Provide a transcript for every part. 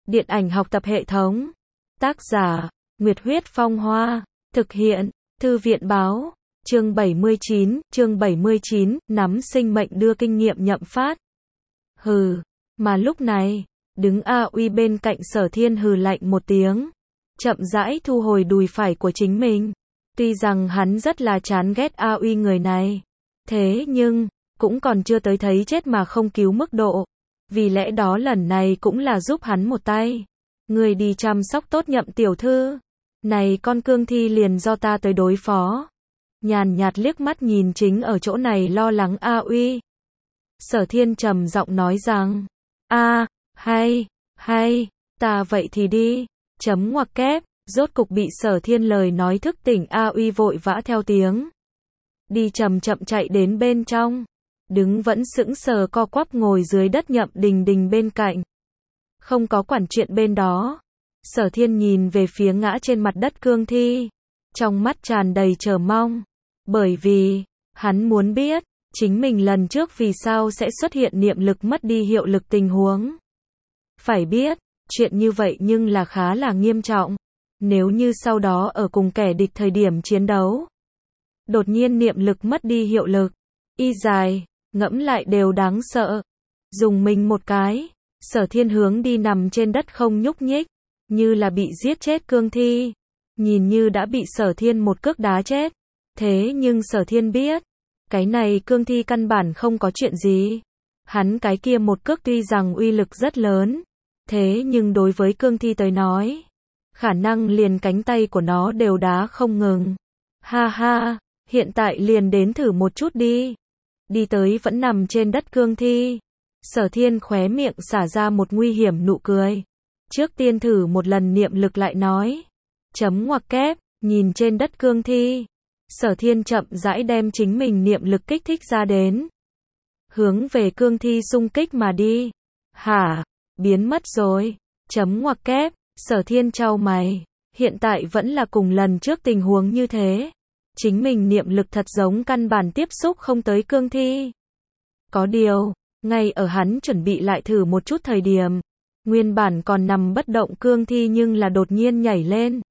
Điện ảnh học tập hệ thống. Tác giả, Nguyệt Huyết Phong Hoa. Thực hiện, Thư viện Báo. Chương 79, nắm sinh mệnh đưa kinh nghiệm nhậm phát. Hừ, mà lúc này, đứng A Uy bên cạnh Sở Thiên hừ lạnh một tiếng, chậm rãi thu hồi đùi phải của chính mình. Tuy rằng hắn rất là chán ghét A Uy người này, thế nhưng, cũng còn chưa tới thấy chết mà không cứu mức độ. Vì lẽ đó lần này cũng là giúp hắn một tay. Người đi chăm sóc tốt Nhậm tiểu thư. Này con cương thi liền do ta tới đối phó. Nhàn nhạt liếc mắt nhìn chính ở chỗ này lo lắng A Uy. Sở Thiên trầm giọng nói rằng, hay, ta vậy thì đi, chấm ngoặc kép, rốt cục bị Sở Thiên lời nói thức tỉnh A Uy vội vã theo tiếng. Đi chậm chậm chạy đến bên trong, đứng vẫn sững sờ co quắp ngồi dưới đất Nhậm Đình Đình bên cạnh. Không có quản chuyện bên đó. Sở Thiên nhìn về phía ngã trên mặt đất cương thi, trong mắt tràn đầy chờ mong, bởi vì, hắn muốn biết, chính mình lần trước vì sao sẽ xuất hiện niệm lực mất đi hiệu lực tình huống. Phải biết, chuyện như vậy nhưng là khá là nghiêm trọng. Nếu như sau đó ở cùng kẻ địch thời điểm chiến đấu, đột nhiên niệm lực mất đi hiệu lực, y dài, ngẫm lại đều đáng sợ. Dùng mình một cái, Sở Thiên hướng đi nằm trên đất không nhúc nhích, như là bị giết chết cương thi. Nhìn như đã bị Sở Thiên một cước đá chết. Thế nhưng Sở Thiên biết, cái này cương thi căn bản không có chuyện gì. Hắn cái kia một cước tuy rằng uy lực rất lớn, thế nhưng đối với cương thi tới nói, khả năng liền cánh tay của nó đều đá không ngừng. Ha ha, hiện tại liền đến thử một chút đi. Đi tới vẫn nằm trên đất cương thi. Sở Thiên khóe miệng xả ra một nguy hiểm nụ cười. Trước tiên thử một lần niệm lực lại nói. Chấm ngoặc kép, nhìn trên đất cương thi. Sở Thiên chậm rãi đem chính mình niệm lực kích thích ra đến. Hướng về cương thi xung kích mà đi. Hả? Biến mất rồi. Chấm ngoặc kép, Sở Thiên chau mày. Hiện tại vẫn là cùng lần trước tình huống như thế. Chính mình niệm lực thật giống căn bản tiếp xúc không tới cương thi. Có điều, ngay ở hắn chuẩn bị lại thử một chút thời điểm, nguyên bản còn nằm bất động cương thi nhưng là đột nhiên nhảy lên.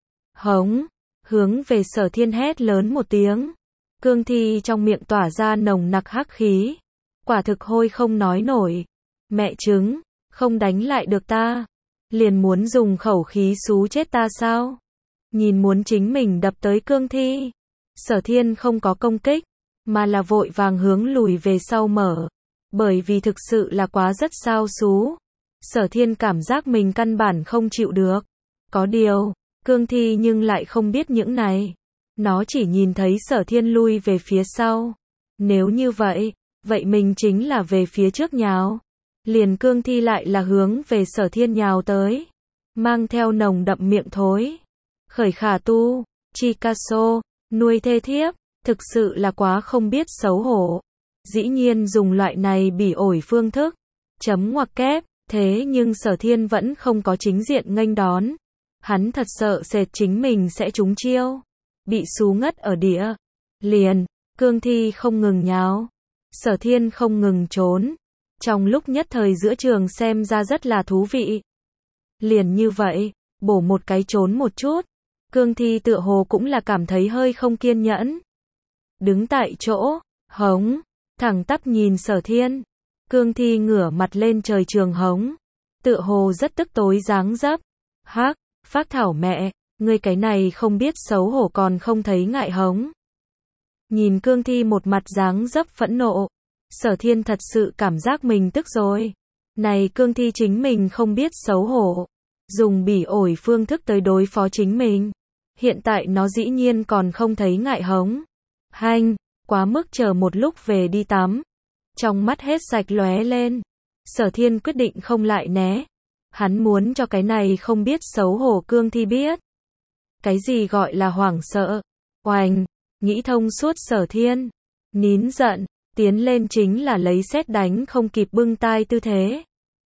Hống, hướng về Sở Thiên hét lớn một tiếng. Cương thi trong miệng tỏa ra nồng nặc hắc khí. Quả thực hôi không nói nổi. Mẹ trứng, không đánh lại được ta. Liền muốn dùng khẩu khí xú chết ta sao? Nhìn muốn chính mình đập tới cương thi. Sở Thiên không có công kích, mà là vội vàng hướng lùi về sau mở. Bởi vì thực sự là quá rất sao xú. Sở Thiên cảm giác mình căn bản không chịu được. Có điều, cương thi nhưng lại không biết những này. Nó chỉ nhìn thấy Sở Thiên lui về phía sau. Nếu như vậy, vậy mình chính là về phía trước nhào. Liền cương thi lại là hướng về Sở Thiên nhào tới. Mang theo nồng đậm miệng thối. Khởi khả tu, Chicasso, nuôi thê thiếp, thực sự là quá không biết xấu hổ. Dĩ nhiên dùng loại này bỉ ổi phương thức. Chấm ngoặc kép, thế nhưng Sở Thiên vẫn không có chính diện nghênh đón. Hắn thật sợ sệt chính mình sẽ trúng chiêu. Bị xú ngất ở địa. Liền, cương thi không ngừng nháo. Sở Thiên không ngừng trốn. Trong lúc nhất thời giữa trường xem ra rất là thú vị. Liền như vậy, bổ một cái trốn một chút. Cương thi tựa hồ cũng là cảm thấy hơi không kiên nhẫn. Đứng tại chỗ, hống, thẳng tắp nhìn Sở Thiên. Cương thi ngửa mặt lên trời trường hống. Tựa hồ rất tức tối dáng dấp. Hắc, phác thảo mẹ, ngươi cái này không biết xấu hổ còn không thấy ngại hống. Nhìn cương thi một mặt dáng dấp phẫn nộ. Sở Thiên thật sự cảm giác mình tức rồi. Này cương thi chính mình không biết xấu hổ. Dùng bỉ ổi phương thức tới đối phó chính mình. Hiện tại nó dĩ nhiên còn không thấy ngại hống. Hanh, quá mức chờ một lúc về đi tắm. Trong mắt hết sạch lóe lên. Sở Thiên quyết định không lại né. Hắn muốn cho cái này không biết xấu hổ cương thi biết. Cái gì gọi là hoảng sợ. Oành, nghĩ thông suốt Sở Thiên. Nín giận, tiến lên chính là lấy sét đánh không kịp bưng tai tư thế.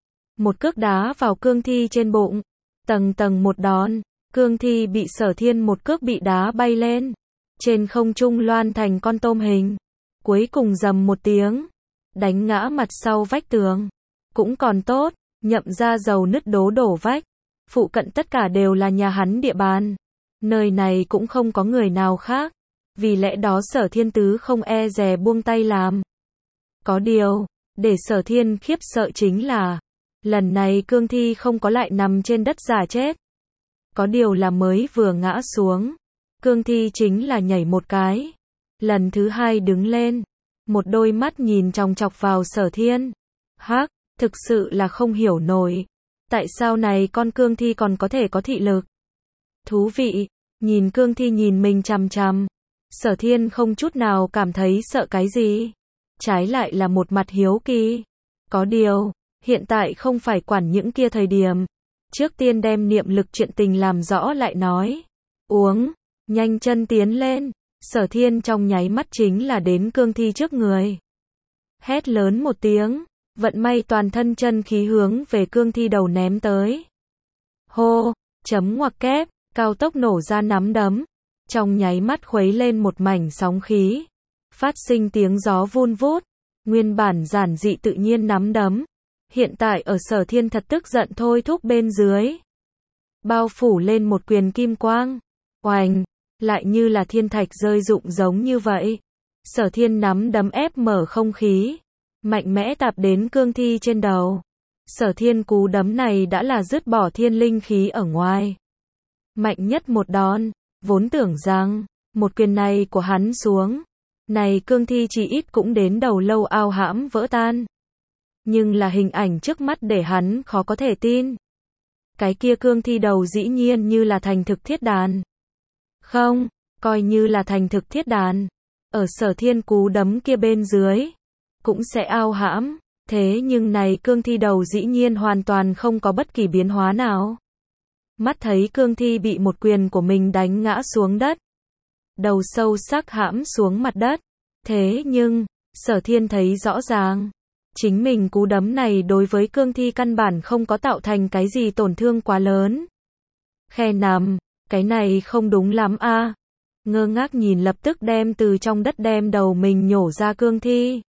Một cước đá vào cương thi trên bụng. Tầng tầng một đòn. Cương thi bị Sở Thiên một cước bị đá bay lên. Trên không trung loan thành con tôm hình. Cuối cùng rầm một tiếng. Đánh ngã mặt sau vách tường. Cũng còn tốt. Nhậm ra dầu nứt đố đổ vách. Phụ cận tất cả đều là nhà hắn địa bàn. Nơi này cũng không có người nào khác. Vì lẽ đó Sở Thiên Tứ không e dè buông tay làm. Có điều, để Sở Thiên khiếp sợ chính là, lần này cương thi không có lại nằm trên đất giả chết. Có điều là mới vừa ngã xuống, cương thi chính là nhảy một cái. Lần thứ hai đứng lên, một đôi mắt nhìn chòng chọc vào Sở Thiên. Hắc, thực sự là không hiểu nổi. Tại sao này con cương thi còn có thể có thị lực? Thú vị, nhìn cương thi nhìn mình chằm chằm. Sở Thiên không chút nào cảm thấy sợ cái gì. Trái lại là một mặt hiếu kỳ. Có điều, hiện tại không phải quản những kia thời điểm. Trước tiên đem niệm lực chuyện tình làm rõ lại nói. Uống, nhanh chân tiến lên. Sở Thiên trong nháy mắt chính là đến cương thi trước người. Hét lớn một tiếng, vận may toàn thân chân khí hướng về cương thi đầu ném tới. Hô, chấm ngoặc kép, cao tốc nổ ra nắm đấm. Trong nháy mắt khuấy lên một mảnh sóng khí. Phát sinh tiếng gió vun vút. Nguyên bản giản dị tự nhiên nắm đấm. Hiện tại ở Sở Thiên thật tức giận thôi thúc bên dưới. Bao phủ lên một quyền kim quang. Oành, lại như là thiên thạch rơi rụng giống như vậy. Sở Thiên nắm đấm ép mở không khí. Mạnh mẽ tạp đến cương thi trên đầu. Sở Thiên cú đấm này đã là dứt bỏ thiên linh khí ở ngoài. Mạnh nhất một đòn. Vốn tưởng rằng, một quyền này của hắn xuống. Này cương thi chỉ ít cũng đến đầu lâu ao hãm vỡ tan. Nhưng là hình ảnh trước mắt để hắn khó có thể tin. Cái kia cương thi đầu dĩ nhiên như là thành thực thiết đàn. Không, coi như là thành thực thiết đàn. Ở Sở Thiên cú đấm kia bên dưới. Cũng sẽ ao hãm. Thế nhưng này cương thi đầu dĩ nhiên hoàn toàn không có bất kỳ biến hóa nào. Mắt thấy cương thi bị một quyền của mình đánh ngã xuống đất. Đầu sâu sắc hãm xuống mặt đất. Thế nhưng, Sở Thiên thấy rõ ràng. Chính mình cú đấm này đối với cương thi căn bản không có tạo thành cái gì tổn thương quá lớn. Khe nằm, cái này không đúng lắm a. Ngơ ngác nhìn lập tức đem từ trong đất đem đầu mình nhổ ra cương thi.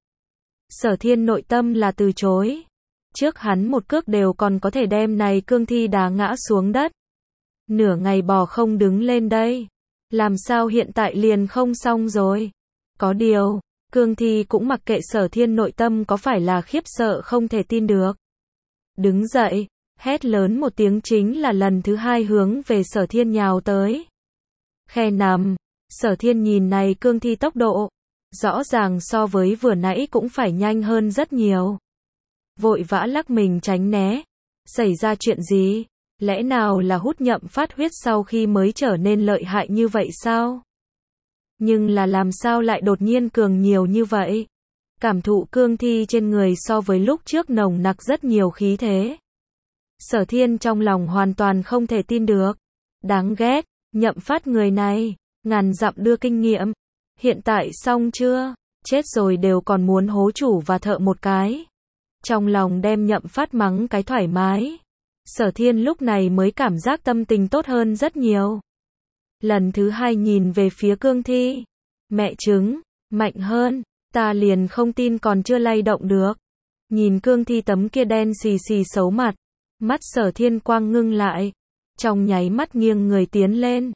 Sở Thiên nội tâm là từ chối. Trước hắn một cước đều còn có thể đem này cương thi đá ngã xuống đất. Nửa ngày bò không đứng lên đây. Làm sao hiện tại liền không xong rồi. Có điều, cương thi cũng mặc kệ Sở Thiên nội tâm có phải là khiếp sợ không thể tin được. Đứng dậy, hét lớn một tiếng chính là lần thứ hai hướng về Sở Thiên nhào tới. Khe nằm, Sở Thiên nhìn này cương thi tốc độ. Rõ ràng so với vừa nãy cũng phải nhanh hơn rất nhiều. Vội vã lắc mình tránh né. Xảy ra chuyện gì? Lẽ nào là hút nhậm phát huyết sau khi mới trở nên lợi hại như vậy sao? Nhưng là làm sao lại đột nhiên cường nhiều như vậy? Cảm thụ cương thi trên người so với lúc trước nồng nặc rất nhiều khí thế. Sở Thiên trong lòng hoàn toàn không thể tin được. Đáng ghét, nhậm phát người này, ngàn dặm đưa kinh nghiệm. Hiện tại xong chưa? Chết rồi đều còn muốn hố chủ và thợ một cái. Trong lòng đem nhậm phát mắng cái thoải mái. Sở Thiên lúc này mới cảm giác tâm tình tốt hơn rất nhiều. Lần thứ hai nhìn về phía cương thi. Mẹ chứng, mạnh hơn, ta liền không tin còn chưa lay động được. Nhìn cương thi tấm kia đen xì xì xấu mặt. Mắt Sở Thiên quang ngưng lại. Trong nháy mắt nghiêng người tiến lên.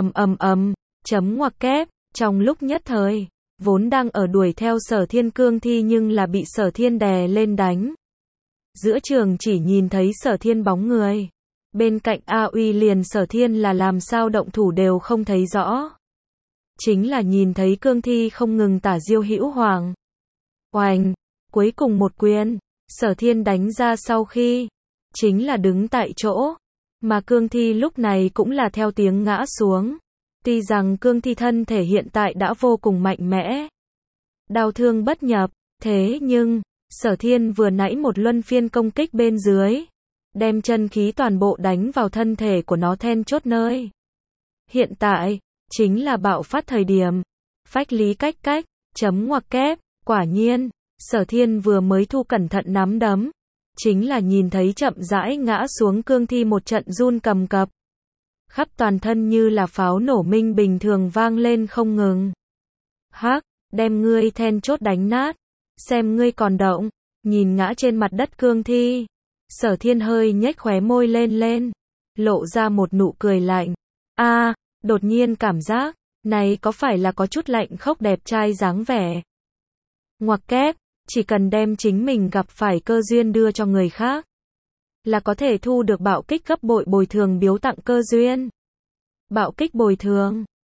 Chấm ngoặc kép. Trong lúc nhất thời, vốn đang ở đuổi theo Sở Thiên cương thi nhưng là bị Sở Thiên đè lên đánh. Giữa trường chỉ nhìn thấy Sở Thiên bóng người. Bên cạnh A Uy liền Sở Thiên là làm sao động thủ đều không thấy rõ. Chính là nhìn thấy cương thi không ngừng tả diêu hữu hoàng. Oành, cuối cùng một quyền, Sở Thiên đánh ra sau khi, chính là đứng tại chỗ. Mà cương thi lúc này cũng là theo tiếng ngã xuống. Tuy rằng cương thi thân thể hiện tại đã vô cùng mạnh mẽ. Đao thương bất nhập, thế nhưng, Sở Thiên vừa nãy một luân phiên công kích bên dưới. Đem chân khí toàn bộ đánh vào thân thể của nó then chốt nơi. Hiện tại, chính là bạo phát thời điểm. Phách lý cách cách, chấm ngoặc kép, quả nhiên, Sở Thiên vừa mới thu cẩn thận nắm đấm. Chính là nhìn thấy chậm rãi ngã xuống cương thi một trận run cầm cập. Khắp toàn thân như là pháo nổ minh bình thường vang lên không ngừng. Hắc, đem ngươi then chốt đánh nát. Xem ngươi còn động. Nhìn ngã trên mặt đất cương thi. Sở Thiên hơi nhếch khóe môi lên, lộ ra một nụ cười lạnh. Đột nhiên cảm giác, này có phải là có chút lạnh khốc đẹp trai dáng vẻ. Ngoặc kép, chỉ cần đem chính mình gặp phải cơ duyên đưa cho người khác, là có thể thu được bạo kích gấp bội bồi thường biếu tặng cơ duyên. Bạo kích bồi thường.